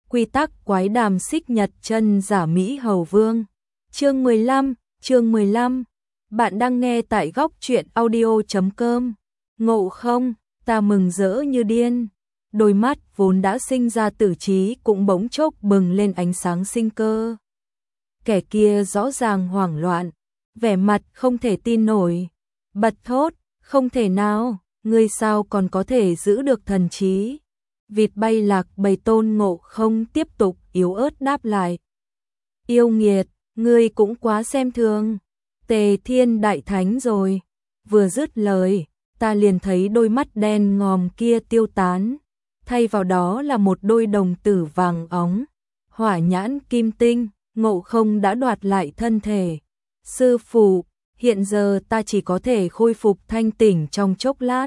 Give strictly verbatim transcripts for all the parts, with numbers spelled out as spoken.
quy tắc quái đàm xích nhật chân giả Mỹ Hầu Vương. Chương mười lăm, chương mười lăm. Bạn đang nghe tại góc truyện audio chấm com. Ngộ không, ta mừng rỡ như điên. Đôi mắt vốn đã sinh ra tử trí cũng bỗng chốc bừng lên ánh sáng sinh cơ. Kẻ kia rõ ràng hoảng loạn, vẻ mặt không thể tin nổi, bật thốt, không thể nào, ngươi sao còn có thể giữ được thần trí. Vịt bay lạc bầy Tôn Ngộ Không tiếp tục yếu ớt đáp lại. Yêu nghiệt, ngươi cũng quá xem thường Tề Thiên Đại Thánh rồi. Vừa dứt lời, ta liền thấy đôi mắt đen ngòm kia tiêu tán, thay vào đó là một đôi đồng tử vàng óng, hỏa nhãn kim tinh. Ngộ Không đã đoạt lại thân thể. Sư phụ, hiện giờ ta chỉ có thể khôi phục thanh tỉnh trong chốc lát.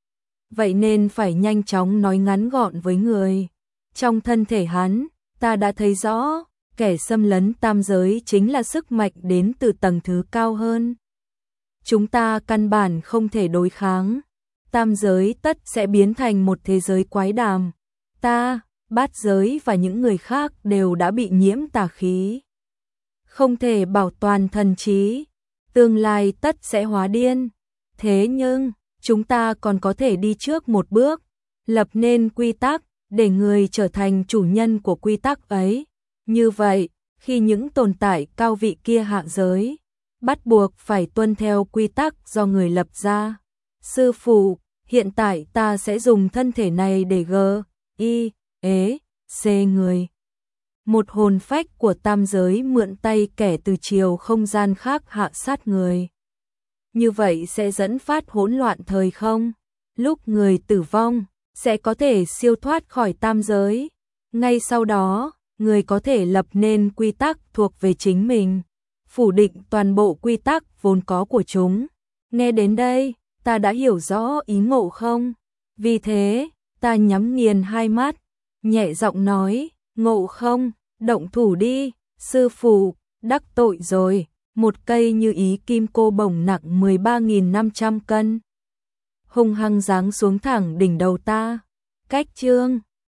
Vậy nên phải nhanh chóng nói ngắn gọn với người. Trong thân thể hắn, ta đã thấy rõ, kẻ xâm lấn tam giới chính là sức mạnh đến từ tầng thứ cao hơn. Chúng ta căn bản không thể đối kháng. Tam giới tất sẽ biến thành một thế giới quái đàm. Ta, bát giới và những người khác đều đã bị nhiễm tà khí, không thể bảo toàn thần trí, tương lai tất sẽ hóa điên. Thế nhưng, chúng ta còn có thể đi trước một bước, lập nên quy tắc, để người trở thành chủ nhân của quy tắc ấy. Như vậy, khi những tồn tại cao vị kia hạ giới, bắt buộc phải tuân theo quy tắc do người lập ra. Sư phụ, hiện tại ta sẽ dùng thân thể này để gờ, y, ế, xê người. Một hồn phách của tam giới mượn tay kẻ từ chiều không gian khác hạ sát người. Như vậy sẽ dẫn phát hỗn loạn thời không. Lúc người tử vong, sẽ có thể siêu thoát khỏi tam giới. Ngay sau đó, người có thể lập nên quy tắc thuộc về chính mình, phủ định toàn bộ quy tắc vốn có của chúng. Nghe đến đây, ta đã hiểu rõ ý Ngộ Không. Vì thế, ta nhắm nghiền hai mắt, nhẹ giọng nói, Ngộ Không, động thủ đi, sư phụ, đắc tội rồi. Một cây như ý kim cô bổng nặng mười ba nghìn năm trăm cân, hung hăng giáng xuống thẳng đỉnh đầu ta. Cách chương